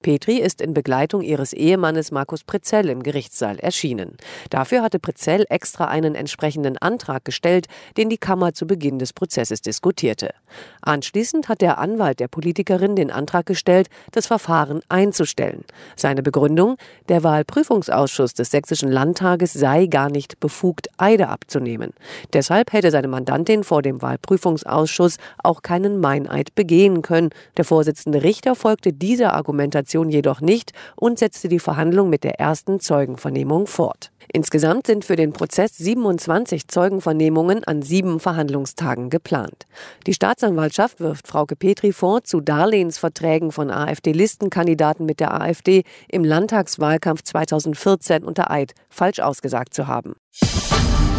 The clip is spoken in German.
Petri ist in Begleitung ihres Ehemannes Markus Pretzell im Gerichtssaal erschienen. Dafür hatte Pretzell extra einen entsprechenden Antrag gestellt, den die Kammer zu Beginn des Prozesses diskutierte. Anschließend hat der Anwalt der Politikerin den Antrag gestellt, das Verfahren einzustellen. Seine Begründung: Der Wahlprüfungsausschuss des Sächsischen Landtages sei gar nicht befugt, Eide abzunehmen. Deshalb hätte seine Mandantin vor dem Wahlprüfungsausschuss auch keinen Meineid begehen können. Der Vorsitzende Richter folgte dieser Argumentation jedoch nicht und setzte die Verhandlung mit der ersten Zeugenvernehmung fort. Insgesamt sind für den Prozess 27 Zeugenvernehmungen an 7 Verhandlungstagen geplant. Die Staatsanwaltschaft wirft Frauke Petri vor, zu Darlehensverträgen von AfD-Listenkandidaten mit der AfD im Landtagswahlkampf 2014 unter Eid falsch ausgesagt zu haben.